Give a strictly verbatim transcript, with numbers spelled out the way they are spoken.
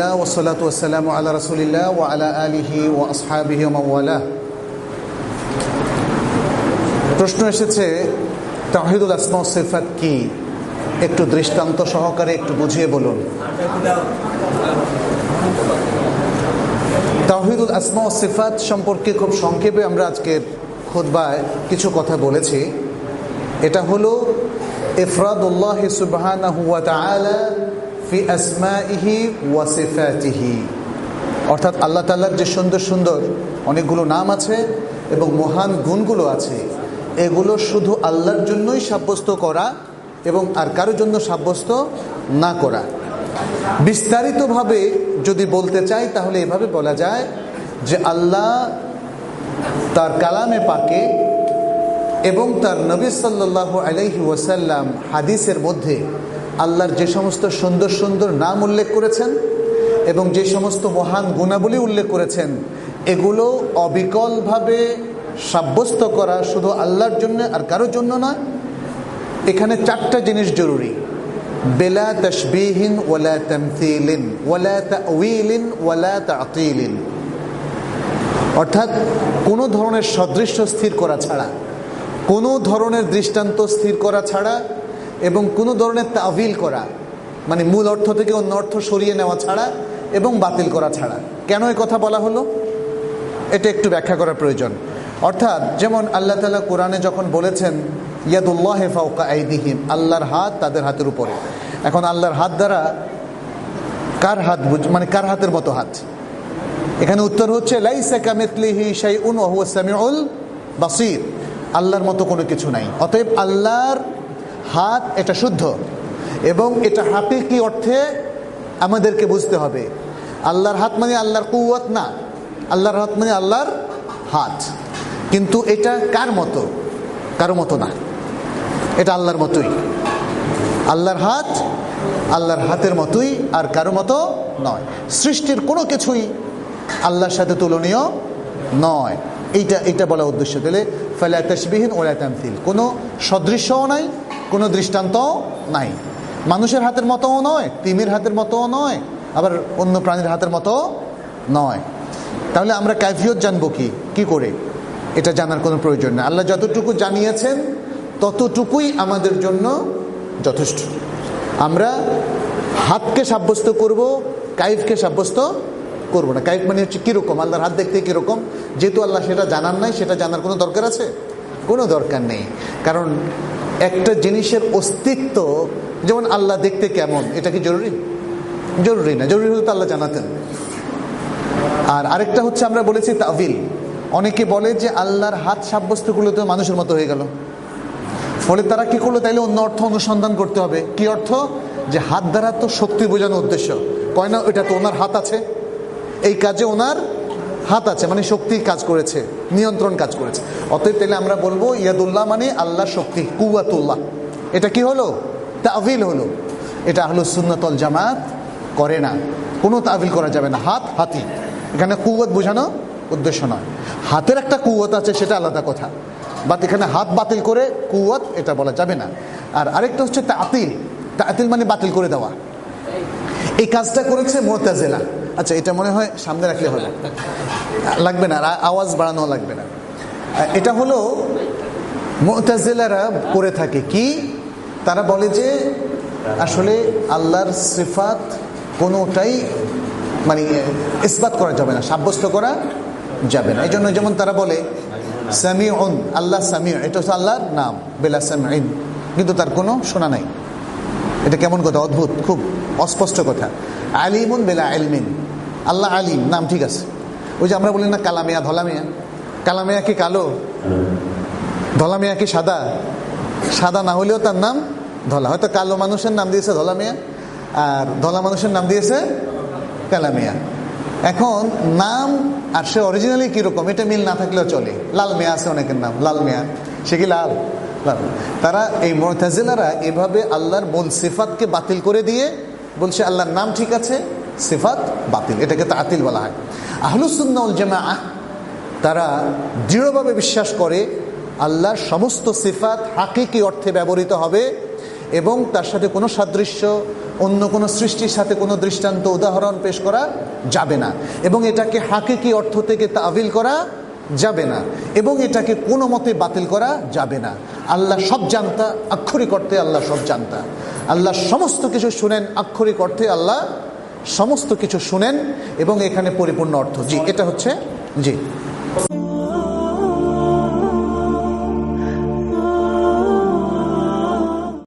আলহামদুলিল্লাহ ওয়াসসালাতু ওয়াসসালামু আলা রাসূলিল্লাহ ওয়া আলা আলিহি ওয়া আসহাবিহি ওয়া মাওয়ালা। প্রশ্ন এসেছে তাওহীদুল আসমা ওয়াস সিফাত কি, একটু দৃষ্টান্ত সহকারে একটু বুঝিয়ে বলুন। তাওহীদুল আসমা ওয়াস সিফাত সম্পর্কে খুব সংক্ষেপে আমরা আজকের খুতবায় কিছু কথা বলেছি। এটা হলো ইফরাদুল্লাহ সুবহানাহু ওয়া তাআলা ফি আসমাইহি ওয়া সিফাতিহি, অর্থাৎ আল্লাহ তাআলার যে সুন্দর সুন্দর অনেকগুলো নাম আছে এবং মহান গুণগুলো আছে, এগুলো শুধু আল্লাহর জন্যই সাব্যস্ত করা এবং আর কারোর জন্য সাব্যস্ত না করা। বিস্তারিতভাবে যদি বলতে চাই তাহলে এভাবে বলা যায় যে আল্লাহ তার কালামে পাকে এবং তার নবী সাল্লাল্লাহু আলাইহি ওয়াসাল্লাম হাদিসের মধ্যে আল্লাহর যে সমস্ত সুন্দর সুন্দর নাম উল্লেখ করেছেন এবং যে সমস্ত মহান গুণাবলী উল্লেখ করেছেন, এগুলো অবিকলভাবে সাব্যস্ত করা শুধু আল্লাহর জন্য আর কারোর জন্য নয়। এখানে চারটা জিনিস জরুরি: বেলা তাশবিহিন ওয়ালা তামথিলিন ওয়ালা তা'উইলিন ওয়ালা তা'তিলিন, অর্থাৎ কোনো ধরনের সদৃশ্য স্থির করা ছাড়া, কোনো ধরনের দৃষ্টান্ত স্থির করা ছাড়া এবং কোনো ধরনের তা'বিল করা, মানে মূল অর্থ থেকে অন্য অর্থ সরিয়ে নেওয়া ছাড়া এবং বাতিল করা ছাড়া। কেন এই কথা বলা হলো এটা একটু ব্যাখ্যা করার প্রয়োজন। অর্থাৎ যেমন আল্লাহ তাআলা কোরআনে যখন বলেছেন ইয়াদুল্লাহি ফাওকা আইদিহিম, আল্লাহর হাত তাদের হাতের উপরে। এখন আল্লাহর হাত দ্বারা কার হাত, মানে কার হাতের মতো হাত? এখানে উত্তর হচ্ছে লাইসা কামিথলিহি শাইউন ওয়া হুয়াস সামিউল বাসীর, আল্লাহর মতো কোনো কিছু নাই। অতএব আল্লাহর হাত এটা শুদ্ধ এবং এটা হাকিকি অর্থে আমাদেরকে বুঝতে হবে। আল্লাহর হাত মানে আল্লাহর কুওয়াত না, আল্লাহর হাত মানে আল্লাহর হাত। কিন্তু এটা কার মতো? কারো মতো না, এটা আল্লাহর মতোই। আল্লাহর হাত আল্লাহর হাতের মতোই, আর কারো মতো নয়। সৃষ্টির কোনো কিছুই আল্লাহর সাথে তুলনীয় নয়, এইটা এইটা বলা উদ্দেশ্য। তাহলে ফালা তাশবিহিন ওয়ালা তামথিল, কোনো সদৃশ্যও নাই, কোনো দৃষ্টান্তও নাই। মানুষের হাতের মতোও নয়, তিমির হাতের মতোও নয়, আবার অন্য প্রাণীর হাতের মতো নয়। তাহলে আমরা কাইফিয়ত জানবো কি কি করে? এটা জানার কোনো প্রয়োজন নেই। আল্লাহ যতটুকু জানিয়েছেন ততটুকুই আমাদের জন্য যথেষ্ট। আমরা হাতকে সাব্যস্ত করব, কাইফকে সাব্যস্ত করব না। কাইফ মানে হচ্ছে কীরকম, আল্লাহর হাত দেখতে কীরকম, যেহেতু আল্লাহ সেটা জানার নাই, সেটা জানার কোনো দরকার আছে? কোনো দরকার নেই। কারণ একটা জিনিসের অস্তিত্ব, যেমন আল্লাহ দেখতে কেমন, এটা কি জরুরি? জরুরি না। জরুরি হলে তো আল্লাহ জানাতেন। আর আরেকটা হচ্ছে আমরা বলেছি তা'বিল। অনেকে বলে যে আল্লাহর হাত সাব্যস্ত করলে তো মানুষের মতো হয়ে গেল, ফলে তারা কি করলো, তাইলে অন্য অর্থ অনুসন্ধান করতে হবে। কি অর্থ? যে হাত দ্বারা তো শক্তি বোঝানোর উদ্দেশ্য, কয় না ওইটা তো ওনার হাত আছে, এই কাজে ওনার হাত আছে, মানে শক্তি কাজ করেছে, নিয়ন্ত্রণ কাজ করেছে। অতএব তাইলে আমরা বলবো ইয়াদুল্লাহ মানে আল্লাহর শক্তি, কুওয়াতুল্লাহ। এটা কি হলো? তা'বিল হলো। এটা আহলুস সুন্নাত ওয়াল জামাত করে না, কোনো তা'বিল করা যাবে না। হাত হাতি, এখানে কুওয়াত বোঝানো উদ্দেশ্য নয়। হাতের একটা কুওয়াত আছে, সেটা আলাদা কথা, বাট এখানে হাত বাতিল করে কুওয়াত এটা বলা যাবে না। আর আরেকটা হচ্ছে তা'তিল। তা'তিল মানে বাতিল করে দেওয়া। এই কাজটা করেছে মু'তাজিলা। আচ্ছা, এটা মনে হয় সামনে রাখলে হবে, লাগবে না, আওয়াজ বাড়ানো লাগবে না। এটা হলো মু'তাজিলারা করে থাকে কি, তারা বলে যে আসলে আল্লাহর সিফাত কোনোটাই মানে ইসবাত করা যাবে না, সাব্যস্ত করা যাবে না। এই জন্য যেমন তারা বলে সামিউন, আল্লাহ সামিউ, এটা হচ্ছে আল্লাহর নাম, বেলা সামিউন, কিন্তু তার কোনো শোনা নাই। এটা কেমন কথা, অদ্ভুত, খুব অস্পষ্ট কথা। আলিমুন বেলা ইলমিন, আল্লাহ আলিম, নাম ঠিক আছে। ওই যে আমরা বলি না কালামিয়া ধলামিয়া, কালামিয়া কি কালো, ধলামিয়া কি সাদা? সাদা না হলেও তার নাম ধলা। হয়তো কালো মানুষের নাম দিয়েছে ধলামিয়া, আর ধলা মানুষের নাম দিয়েছে কালামিয়া। এখন নাম আর সে অরিজিনালি কিরকম, এটা মিল না থাকলেও চলে। লাল মিয়া আছে অনেকের নাম, লাল মিয়া, সে কি লাল? লাল। তারা এই মু'তাজিলারা এভাবে আল্লাহর মূল সিফাতকে বাতিল করে দিয়ে বলছে আল্লাহর নাম ঠিক আছে, সিফাত বাতিল, এটাকে তা'তিল বলা হয়। আহলুস সুন্নাহ ওয়াল জামাআহ তারা দৃঢ়ভাবে বিশ্বাস করে আল্লাহর সমস্ত সিফাত হাকিকি অর্থে ব্যবহৃত হবে এবং তার সাথে কোনো সাদৃশ্য, অন্য কোনো সৃষ্টির সাথে কোনো দৃষ্টান্ত উদাহরণ পেশ করা যাবে না, এবং এটাকে হাকিকি অর্থ থেকে তাবিল করা যাবে না, এবং এটাকে কোনো মতে বাতিল করা যাবে না। আল্লাহ সব জানতা, আক্ষরিক অর্থে আল্লাহ সব জানতা। আল্লাহ সমস্ত কিছু শুনেন, আক্ষরিক অর্থে আল্লাহ সমস্ত কিছু শুনেন, এবং এখানে পরিপূর্ণ অর্থ। জি, এটা হচ্ছে জি